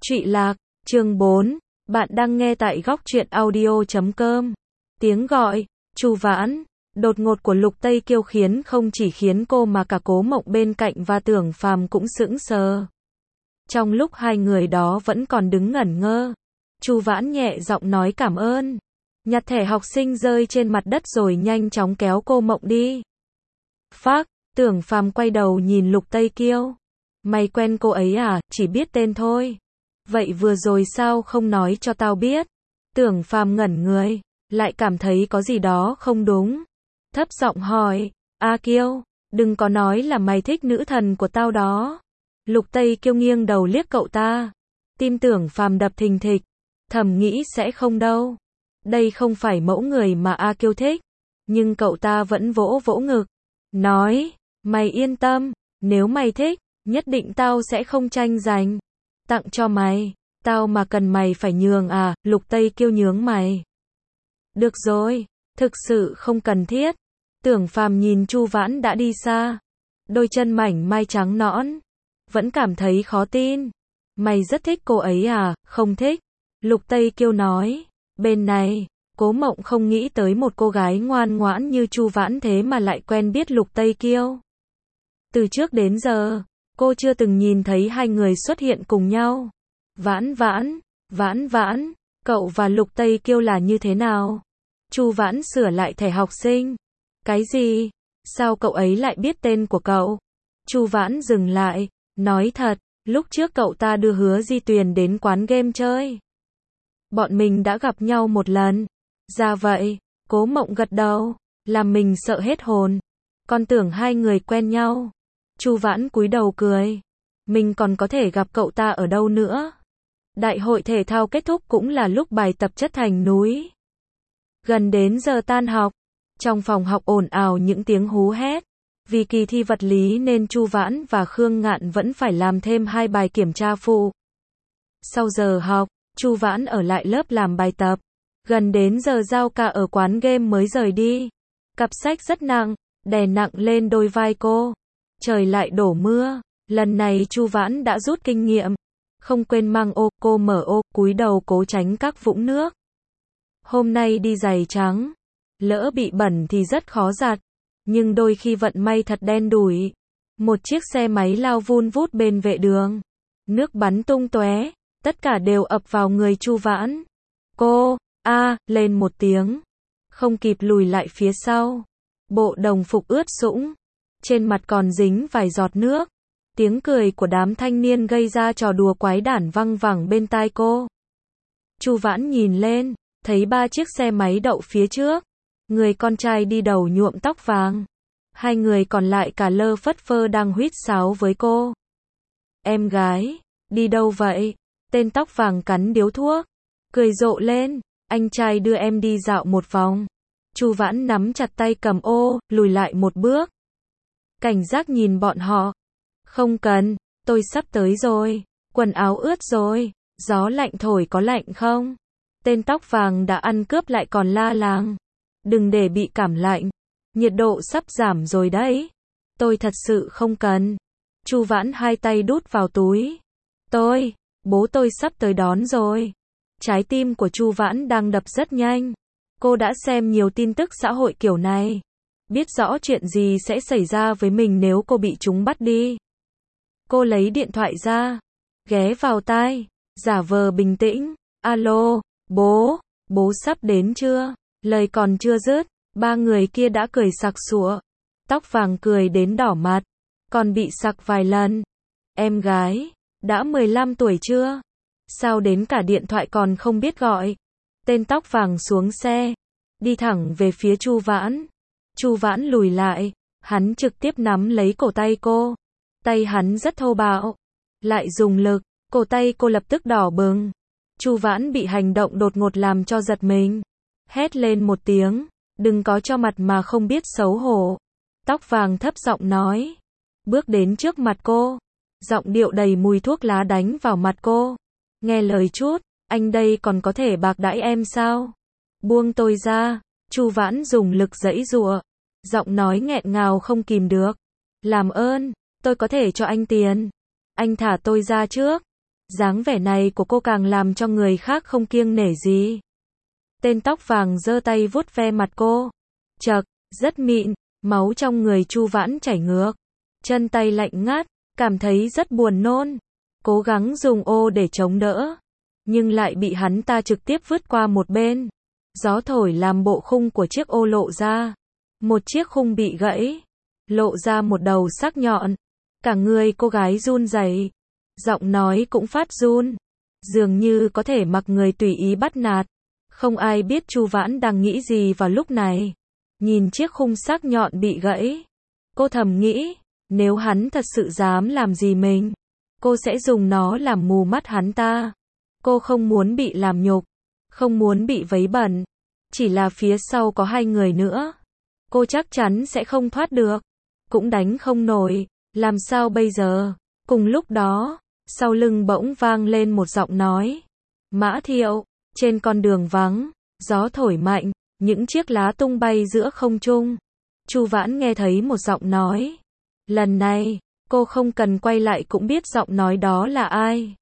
Trụy Lạc, chương 4. Bạn đang nghe tại góc truyện audio.com. Tiếng gọi, Chu Vãn, đột ngột của Lục Tây Kiêu không chỉ khiến cô mà cả Cố Mộng bên cạnh và Tưởng Phàm cũng sững sờ. Trong lúc hai người đó vẫn còn đứng ngẩn ngơ, Chu Vãn nhẹ giọng nói cảm ơn, nhặt thẻ học sinh rơi trên mặt đất rồi nhanh chóng kéo Cô Mộng đi. Phác, Tưởng Phàm quay đầu nhìn Lục Tây Kiêu. Mày quen cô ấy à, chỉ biết tên thôi. Vậy vừa rồi sao không nói cho tao biết? Tưởng Phàm ngẩn người, lại cảm thấy có gì đó không đúng. Thấp giọng hỏi, A Kiêu, đừng có nói là mày thích nữ thần của tao đó. Lục Tây Kiêu nghiêng đầu liếc cậu ta. Tim Tưởng Phàm đập thình thịch, thầm nghĩ sẽ không đâu. Đây không phải mẫu người mà A Kiêu thích. Nhưng cậu ta vẫn vỗ vỗ ngực, nói, mày yên tâm, nếu mày thích, nhất định tao sẽ không tranh giành. Tặng cho mày, tao mà cần mày phải nhường à, Lục Tây Kiêu nhướng mày. Được rồi, thực sự không cần thiết. Tưởng Phàm nhìn Chu Vãn đã đi xa, đôi chân mảnh mai trắng nõn, vẫn cảm thấy khó tin. Mày rất thích cô ấy à, không thích? Lục Tây Kiêu nói, bên này, Cố Mộng không nghĩ tới một cô gái ngoan ngoãn như Chu Vãn thế mà lại quen biết Lục Tây Kiêu. Từ trước đến giờ, cô chưa từng nhìn thấy hai người xuất hiện cùng nhau. Vãn Vãn, cậu và Lục Tây Kiêu là như thế nào? Chu Vãn sửa lại thẻ học sinh. Cái gì? Sao cậu ấy lại biết tên của cậu? Chu Vãn dừng lại, nói thật, lúc trước cậu ta đưa Hứa Di Tuyền đến quán game chơi. Bọn mình đã gặp nhau một lần. Ra vậy, Cố Mộng gật đầu, làm mình sợ hết hồn. Con tưởng hai người quen nhau. Chu Vãn cúi đầu cười. Mình còn có thể gặp cậu ta ở đâu nữa? Đại hội thể thao kết thúc cũng là lúc bài tập chất thành núi. Gần đến giờ tan học, trong phòng học ồn ào những tiếng hú hét. Vì kỳ thi vật lý nên Chu Vãn và Khương Ngạn vẫn phải làm thêm 2 bài kiểm tra phụ. Sau giờ học, Chu Vãn ở lại lớp làm bài tập. Gần đến giờ giao ca ở quán game mới rời đi. Cặp sách rất nặng, đè nặng lên đôi vai cô. Trời lại đổ mưa, lần này Chu Vãn đã rút kinh nghiệm, không quên mang ô, cô mở ô, cúi đầu cố tránh các vũng nước. Hôm nay đi giày trắng, lỡ bị bẩn thì rất khó giặt, nhưng đôi khi vận may thật đen đủi. Một chiếc xe máy lao vun vút bên vệ đường, nước bắn tung tóe, tất cả đều ập vào người Chu Vãn. Cô, lên một tiếng, không kịp lùi lại phía sau. Bộ đồng phục ướt sũng, trên mặt còn dính vài giọt nước. Tiếng cười của đám thanh niên gây ra trò đùa quái đản văng vẳng bên tai cô. Chu Vãn nhìn lên, thấy 3 chiếc xe máy đậu phía trước. Người con trai đi đầu nhuộm tóc vàng. 2 người còn lại cả lơ phất phơ đang huýt sáo với cô. Em gái, đi đâu vậy? Tên tóc vàng cắn điếu thuốc, cười rộ lên, anh trai đưa em đi dạo một vòng. Chu Vãn nắm chặt tay cầm ô, lùi lại một bước. Cảnh giác nhìn bọn họ. Không cần, tôi sắp tới rồi, quần áo ướt rồi, gió lạnh thổi có lạnh không? Tên tóc vàng đã ăn cướp lại còn la làng. Đừng để bị cảm lạnh, nhiệt độ sắp giảm rồi đấy. Tôi thật sự không cần. Chu Vãn hai tay đút vào túi. Bố tôi sắp tới đón rồi. Trái tim của Chu Vãn đang đập rất nhanh. Cô đã xem nhiều tin tức xã hội kiểu này, biết rõ chuyện gì sẽ xảy ra với mình nếu cô bị chúng bắt đi. Cô lấy điện thoại ra, ghé vào tai, giả vờ bình tĩnh. Alo, bố sắp đến chưa? Lời còn chưa dứt, 3 người kia đã cười sặc sụa. Tóc vàng cười đến đỏ mặt, còn bị sặc vài lần. Em gái, đã 15 tuổi chưa? Sao đến cả điện thoại còn không biết gọi? Tên tóc vàng xuống xe, đi thẳng về phía Chu Vãn. Chu Vãn lùi lại, hắn trực tiếp nắm lấy cổ tay cô. Tay hắn rất thô bạo, lại dùng lực, cổ tay cô lập tức đỏ bừng. Chu Vãn bị hành động đột ngột làm cho giật mình, hét lên một tiếng, đừng có cho mặt mà không biết xấu hổ. Tóc vàng thấp giọng nói, bước đến trước mặt cô, giọng điệu đầy mùi thuốc lá đánh vào mặt cô. Nghe lời chút, anh đây còn có thể bạc đãi em sao? Buông tôi ra. Chu Vãn dùng lực giãy giụa, giọng nói nghẹn ngào không kìm được. Làm ơn, tôi có thể cho anh tiền. Anh thả tôi ra trước. Dáng vẻ này của cô càng làm cho người khác không kiêng nể gì. Tên tóc vàng giơ tay vuốt ve mặt cô. Chậc, rất mịn, máu trong người Chu Vãn chảy ngược. Chân tay lạnh ngắt, cảm thấy rất buồn nôn. Cố gắng dùng ô để chống đỡ, nhưng lại bị hắn ta trực tiếp vứt qua một bên. Gió thổi làm bộ khung của chiếc ô lộ ra. Một chiếc khung bị gãy, lộ ra một đầu sắc nhọn. Cả người cô gái run rẩy, giọng nói cũng phát run, dường như có thể mặc người tùy ý bắt nạt. Không ai biết Chu Vãn đang nghĩ gì vào lúc này. Nhìn chiếc khung sắc nhọn bị gãy, cô thầm nghĩ, nếu hắn thật sự dám làm gì mình, cô sẽ dùng nó làm mù mắt hắn ta. Cô không muốn bị làm nhục, không muốn bị vấy bẩn, chỉ là phía sau có 2 người nữa. Cô chắc chắn sẽ không thoát được, cũng đánh không nổi, làm sao bây giờ? Cùng lúc đó, sau lưng bỗng vang lên một giọng nói. Mã Thiệu, trên con đường vắng, gió thổi mạnh, những chiếc lá tung bay giữa không trung. Chu Vãn nghe thấy một giọng nói. Lần này, cô không cần quay lại cũng biết giọng nói đó là ai.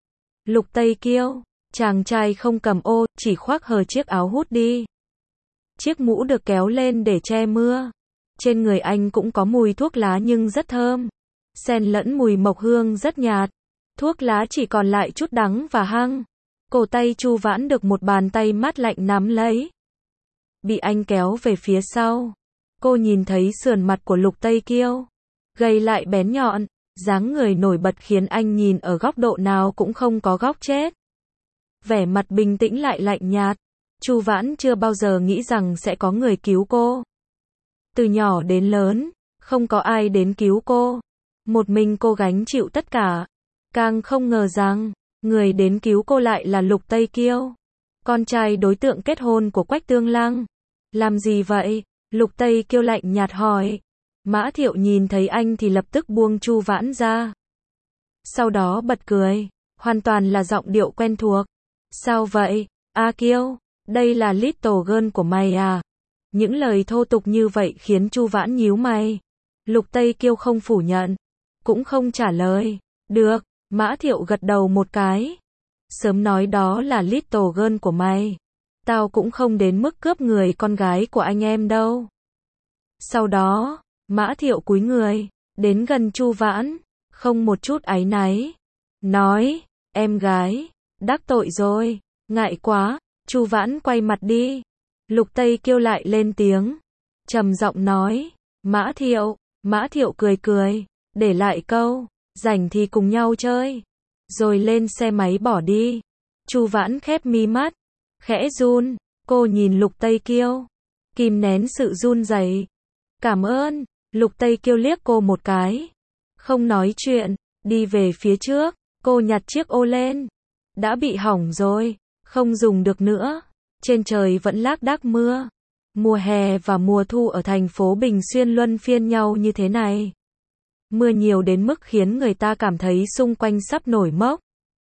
Lục Tây Kiêu, chàng trai không cầm ô, chỉ khoác hờ chiếc áo hút đi. Chiếc mũ được kéo lên để che mưa. Trên người anh cũng có mùi thuốc lá nhưng rất thơm, xen lẫn mùi mộc hương rất nhạt. Thuốc lá chỉ còn lại chút đắng và hăng. Cổ tay Chu Vãn được một bàn tay mát lạnh nắm lấy. Bị anh kéo về phía sau. Cô nhìn thấy sườn mặt của Lục Tây Kiêu, gầy lại bén nhọn, dáng người nổi bật khiến anh nhìn ở góc độ nào cũng không có góc chết. Vẻ mặt bình tĩnh lại lạnh nhạt. Chu Vãn chưa bao giờ nghĩ rằng sẽ có người cứu cô. Từ nhỏ đến lớn, không có ai đến cứu cô. Một mình cô gánh chịu tất cả. Càng không ngờ rằng, người đến cứu cô lại là Lục Tây Kiêu, con trai đối tượng kết hôn của Quách Tương Lăng. Làm gì vậy? Lục Tây Kiêu lạnh nhạt hỏi. Mã Thiệu nhìn thấy anh thì lập tức buông Chu Vãn ra. Sau đó bật cười, hoàn toàn là giọng điệu quen thuộc. Sao vậy? A Kiêu, đây là little girl của mày à? Những lời thô tục như vậy khiến Chu Vãn nhíu mày. Lục Tây Kiêu không phủ nhận, cũng không trả lời. Được, Mã Thiệu gật đầu một cái. Sớm nói đó là little girl của mày. Tao cũng không đến mức cướp người con gái của anh em đâu. Sau đó, Mã Thiệu cúi người, đến gần Chu Vãn, không một chút áy náy. Nói, em gái, đắc tội rồi, ngại quá. Chu Vãn quay mặt đi. Lục Tây Kiêu lại lên tiếng, trầm giọng nói, Mã Thiệu. Mã Thiệu cười cười, để lại câu, rảnh thì cùng nhau chơi, rồi lên xe máy bỏ đi. Chu Vãn khép mi mắt, khẽ run, cô nhìn Lục Tây Kiêu, kìm nén sự run rẩy. Cảm ơn. Lục Tây Kiêu liếc cô một cái, không nói chuyện, đi về phía trước. Cô nhặt chiếc ô lên, đã bị hỏng rồi, không dùng được nữa. Trên trời vẫn lác đác mưa. Mùa hè và mùa thu ở thành phố Bình Xuyên luân phiên nhau như thế này. Mưa nhiều đến mức khiến người ta cảm thấy xung quanh sắp nổi mốc.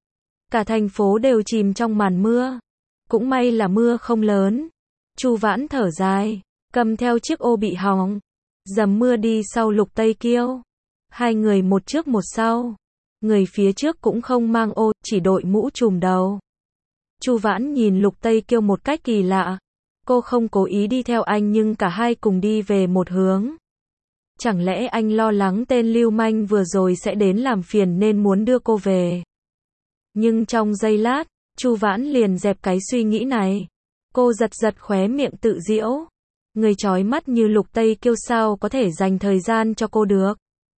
Cả thành phố đều chìm trong màn mưa. Cũng may là mưa không lớn. Chu Vãn thở dài, cầm theo chiếc ô bị hỏng, dầm mưa đi sau Lục Tây Kiêu. 2 người một trước một sau. Người phía trước cũng không mang ô, chỉ đội mũ trùm đầu. Chu Vãn nhìn Lục Tây Kiêu một cách kỳ lạ. Cô không cố ý đi theo anh nhưng cả hai cùng đi về một hướng. Chẳng lẽ anh lo lắng tên lưu manh vừa rồi sẽ đến làm phiền nên muốn đưa cô về? Nhưng trong giây lát, Chu Vãn liền dẹp cái suy nghĩ này. Cô giật giật khóe miệng tự giễu. Người chói mắt như Lục Tây Kiêu sao có thể dành thời gian cho cô được?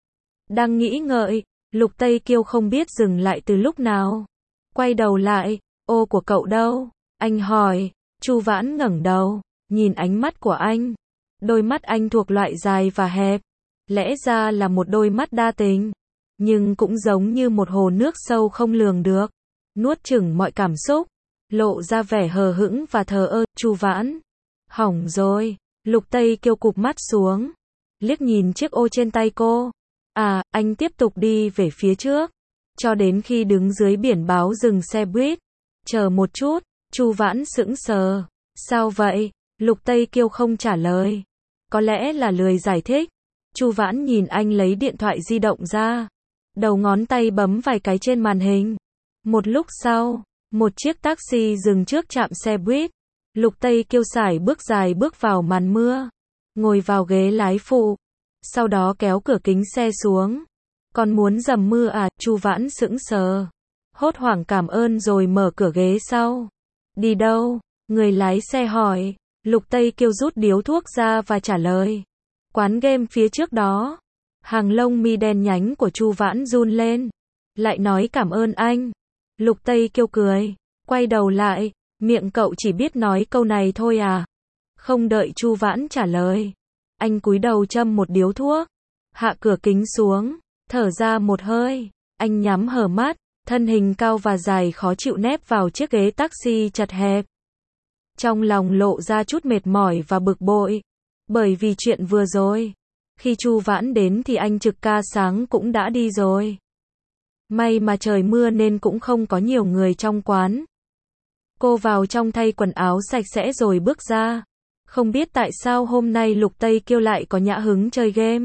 Đang nghĩ ngợi, Lục Tây Kiêu không biết dừng lại từ lúc nào. Quay đầu lại, ô của cậu đâu? Anh hỏi. Chu Vãn ngẩng đầu, nhìn ánh mắt của anh. Đôi mắt anh thuộc loại dài và hẹp. Lẽ ra là một đôi mắt đa tình, nhưng cũng giống như một hồ nước sâu không lường được, nuốt chửng mọi cảm xúc, lộ ra vẻ hờ hững và thờ ơ. Chu Vãn, hỏng rồi. Lục Tây Kiêu cụp mắt xuống, liếc nhìn chiếc ô trên tay cô. À, anh tiếp tục đi về phía trước, cho đến khi đứng dưới biển báo dừng xe buýt. Chờ một chút. Chu Vãn sững sờ. Sao vậy? Lục Tây Kiêu không trả lời. Có lẽ là lười giải thích. Chu Vãn nhìn anh lấy điện thoại di động ra. Đầu ngón tay bấm vài cái trên màn hình. Một lúc sau, một chiếc taxi dừng trước trạm xe buýt. Lục Tây Kiêu sải bước dài bước vào màn mưa, ngồi vào ghế lái phụ, sau đó kéo cửa kính xe xuống. Còn muốn dầm mưa à? Chu Vãn sững sờ, hốt hoảng cảm ơn rồi mở cửa ghế sau. Đi đâu? Người lái xe hỏi. Lục Tây Kiêu rút điếu thuốc ra và trả lời. Quán game phía trước đó. Hàng lông mi đen nhánh của Chu Vãn run lên. Lại nói cảm ơn anh. Lục Tây Kiêu cười, quay đầu lại, miệng cậu chỉ biết nói câu này thôi à? Không đợi Chu Vãn trả lời, anh cúi đầu châm một điếu thuốc, hạ cửa kính xuống, thở ra một hơi, anh nhắm hờ mắt, thân hình cao và dài khó chịu nép vào chiếc ghế taxi chật hẹp. Trong lòng lộ ra chút mệt mỏi và bực bội, bởi vì chuyện vừa rồi, khi Chu Vãn đến thì anh trực ca sáng cũng đã đi rồi. May mà trời mưa nên cũng không có nhiều người trong quán. Cô vào trong thay quần áo sạch sẽ rồi bước ra. Không biết tại sao hôm nay Lục Tây Kiêu lại có nhã hứng chơi game.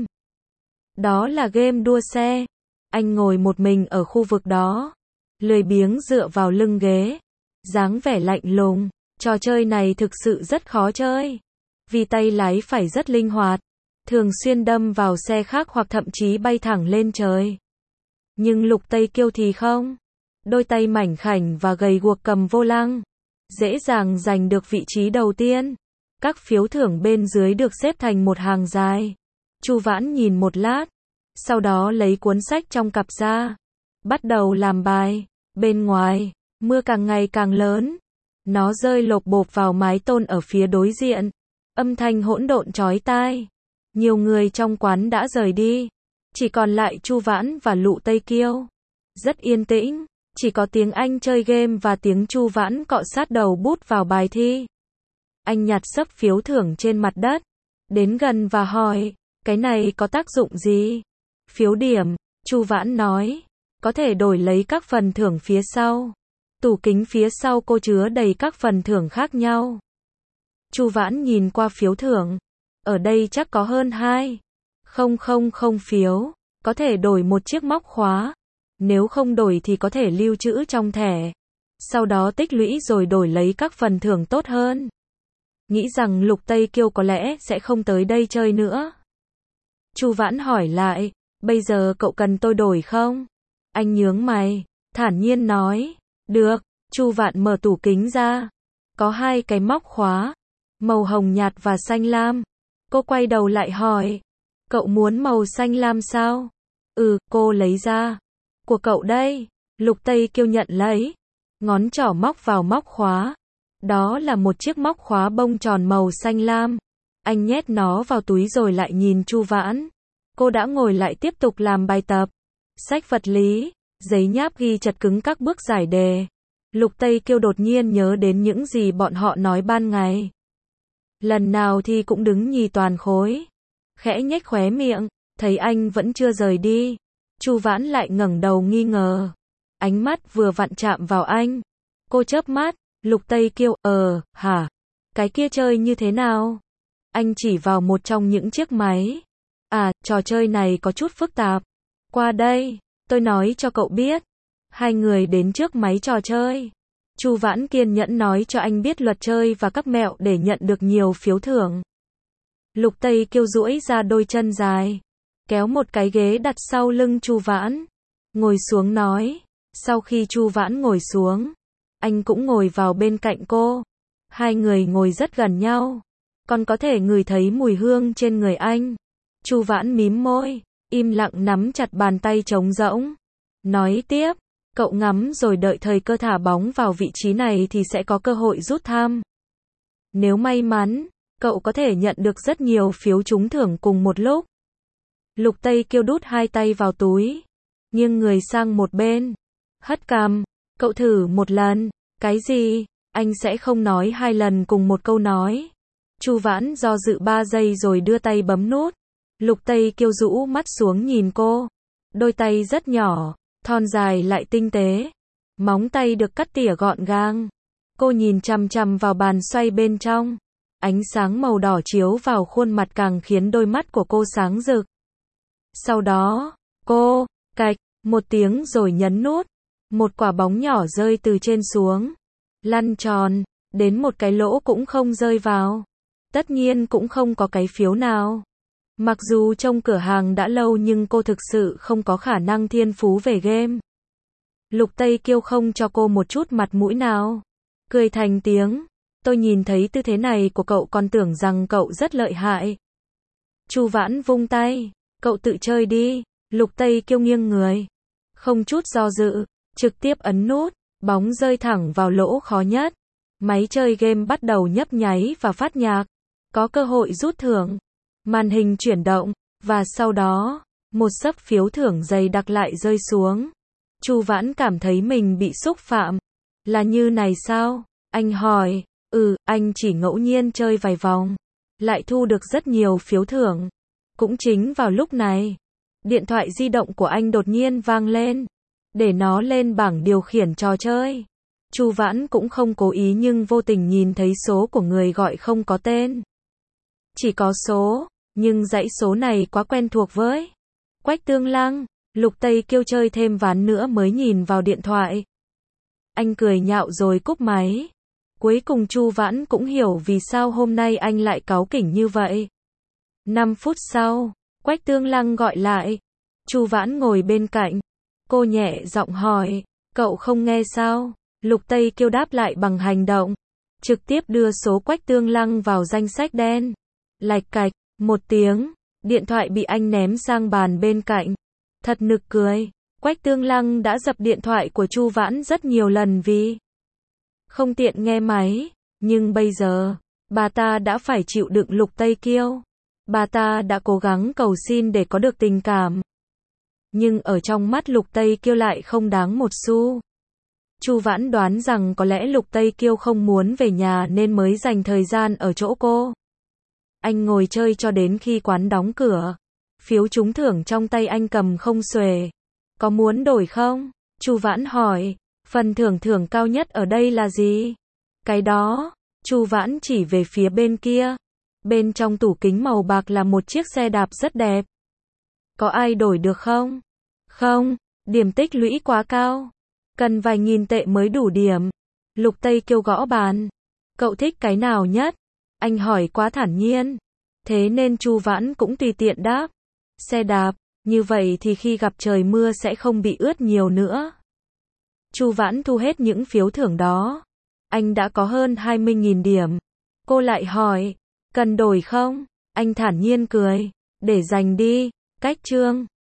Đó là game đua xe. Anh ngồi một mình ở khu vực đó, lười biếng dựa vào lưng ghế, dáng vẻ lạnh lùng. Trò chơi này thực sự rất khó chơi, vì tay lái phải rất linh hoạt, thường xuyên đâm vào xe khác hoặc thậm chí bay thẳng lên trời. Nhưng Lục Tây Kiêu thì không. Đôi tay mảnh khảnh và gầy guộc cầm vô lăng, dễ dàng giành được vị trí đầu tiên. Các phiếu thưởng bên dưới được xếp thành một hàng dài. Chu Vãn nhìn một lát, sau đó lấy cuốn sách trong cặp ra, bắt đầu làm bài. Bên ngoài, mưa càng ngày càng lớn. Nó rơi lộp bộp vào mái tôn ở phía đối diện. Âm thanh hỗn độn chói tai. Nhiều người trong quán đã rời đi. Chỉ còn lại Chu Vãn và Lục Tây Kiêu. Rất yên tĩnh, chỉ có tiếng anh chơi game và tiếng Chu Vãn cọ sát đầu bút vào bài thi. Anh nhặt xấp phiếu thưởng trên mặt đất, đến gần và hỏi, cái này có tác dụng gì? Phiếu điểm, Chu Vãn nói, có thể đổi lấy các phần thưởng phía sau. Tủ kính phía sau cô chứa đầy các phần thưởng khác nhau. Chu Vãn nhìn qua phiếu thưởng, ở đây chắc có hơn 2.000 phiếu, có thể đổi một chiếc móc khóa. Nếu không đổi thì có thể lưu trữ trong thẻ, sau đó tích lũy rồi đổi lấy các phần thưởng tốt hơn. Nghĩ rằng Lục Tây Kiêu có lẽ sẽ không tới đây chơi nữa. Chu Vãn hỏi lại, bây giờ cậu cần tôi đổi không? Anh nhướng mày, thản nhiên nói, được. Chu Vãn mở tủ kính ra, có 2 cái móc khóa, màu hồng nhạt và xanh lam. Cô quay đầu lại hỏi, cậu muốn màu xanh lam sao? Cô lấy ra. Của cậu đây. Lục Tây Kiêu nhận lấy, ngón trỏ móc vào móc khóa. Đó là một chiếc móc khóa bông tròn màu xanh lam. Anh nhét nó vào túi rồi lại nhìn Chu Vãn. Cô đã ngồi lại tiếp tục làm bài tập. Sách vật lý, giấy nháp ghi chật cứng các bước giải đề. Lục Tây Kiêu đột nhiên nhớ đến những gì bọn họ nói ban ngày. Lần nào thì cũng đứng nhì toàn khối. Khẽ nhếch khóe miệng, thấy anh vẫn chưa rời đi. Chu Vãn lại ngẩng đầu nghi ngờ. Ánh mắt vừa vặn chạm vào anh. Cô chớp mắt, Lục Tây Kiêu, hả? Cái kia chơi như thế nào? Anh chỉ vào một trong những chiếc máy. Trò chơi này có chút phức tạp. Qua đây, tôi nói cho cậu biết. Hai người đến trước máy trò chơi. Chu Vãn kiên nhẫn nói cho anh biết luật chơi và các mẹo để nhận được nhiều phiếu thưởng. Lục Tây Kiêu duỗi ra đôi chân dài, kéo một cái ghế đặt sau lưng Chu Vãn, ngồi xuống nói. Sau khi Chu Vãn ngồi xuống, anh cũng ngồi vào bên cạnh cô. Hai người ngồi rất gần nhau, còn có thể ngửi thấy mùi hương trên người anh. Chu Vãn mím môi, im lặng nắm chặt bàn tay trống rỗng. Nói tiếp, cậu ngắm rồi đợi thời cơ thả bóng vào vị trí này thì sẽ có cơ hội rút thăm. Nếu may mắn, cậu có thể nhận được rất nhiều phiếu trúng thưởng cùng một lúc. Lục Tây Kiêu đút hai tay vào túi, nghiêng người sang một bên, hất cằm. Cậu thử một lần. Cái gì? Anh sẽ không nói 2 lần cùng một câu nói. Chu Vãn do dự 3 giây rồi đưa tay bấm nút. Lục Tây Kiêu rũ mắt xuống nhìn cô. Đôi tay rất nhỏ, thon dài lại tinh tế. Móng tay được cắt tỉa gọn gàng. Cô nhìn chằm chằm vào bàn xoay bên trong. Ánh sáng màu đỏ chiếu vào khuôn mặt càng khiến đôi mắt của cô sáng rực. Sau đó, cô, cạch, một tiếng rồi nhấn nút. Một quả bóng nhỏ rơi từ trên xuống, lăn tròn, đến một cái lỗ cũng không rơi vào. Tất nhiên cũng không có cái phiếu nào. Mặc dù trong cửa hàng đã lâu nhưng cô thực sự không có khả năng thiên phú về game. Lục Tây Kiêu không cho cô một chút mặt mũi nào. Cười thành tiếng, tôi nhìn thấy tư thế này của cậu còn tưởng rằng cậu rất lợi hại. Chu Vãn vung tay, cậu tự chơi đi. Lục Tây Kiêu nghiêng người, không chút do dự, trực tiếp ấn nút, bóng rơi thẳng vào lỗ khó nhất. Máy chơi game bắt đầu nhấp nháy và phát nhạc, có cơ hội rút thưởng. Màn hình chuyển động, và sau đó, một xấp phiếu thưởng dày đặc lại rơi xuống. Chu Vãn cảm thấy mình bị xúc phạm. Là như này sao? Anh hỏi. Anh chỉ ngẫu nhiên chơi vài vòng, lại thu được rất nhiều phiếu thưởng. Cũng chính vào lúc này, điện thoại di động của anh đột nhiên vang lên, để nó lên bảng điều khiển trò chơi. Chu Vãn cũng không cố ý nhưng vô tình nhìn thấy số của người gọi không có tên. Chỉ có số, nhưng dãy số này quá quen thuộc với Quách Tương Lăng. Lục Tây Kiêu chơi thêm ván nữa mới nhìn vào điện thoại. Anh cười nhạo rồi cúp máy. Cuối cùng Chu Vãn cũng hiểu vì sao hôm nay anh lại cáu kỉnh như vậy. 5 phút sau, Quách Tương Lăng gọi lại. Chu Vãn ngồi bên cạnh. Cô nhẹ giọng hỏi, cậu không nghe sao? Lục Tây Kiêu đáp lại bằng hành động. Trực tiếp đưa số Quách Tương Lăng vào danh sách đen. Lạch cạch, một tiếng, điện thoại bị anh ném sang bàn bên cạnh. Thật nực cười, Quách Tương Lăng đã dập điện thoại của Chu Vãn rất nhiều lần vì không tiện nghe máy, nhưng bây giờ, bà ta đã phải chịu đựng Lục Tây Kiêu. Bà ta đã cố gắng cầu xin để có được tình cảm. Nhưng ở trong mắt Lục Tây Kiêu lại không đáng một xu. Chu Vãn đoán rằng có lẽ Lục Tây Kiêu không muốn về nhà nên mới dành thời gian ở chỗ cô. Anh ngồi chơi cho đến khi quán đóng cửa. Phiếu trúng thưởng trong tay anh cầm không xuề. Có muốn đổi không? Chu Vãn hỏi. Phần thưởng cao nhất ở đây là gì? Cái đó. Chu Vãn chỉ về phía bên kia. Bên trong tủ kính màu bạc là một chiếc xe đạp rất đẹp. Có ai đổi được không? Không, điểm tích lũy quá cao. Cần vài nghìn tệ mới đủ điểm. Lục Tây Kiêu gõ bàn. Cậu thích cái nào nhất? Anh hỏi quá thản nhiên. Thế nên Chu Vãn cũng tùy tiện đáp. Xe đạp, như vậy thì khi gặp trời mưa sẽ không bị ướt nhiều nữa. Chu Vãn thu hết những phiếu thưởng đó. Anh đã có hơn 20.000 điểm. Cô lại hỏi, cần đổi không? Anh thản nhiên cười. Để dành đi. Cách chương.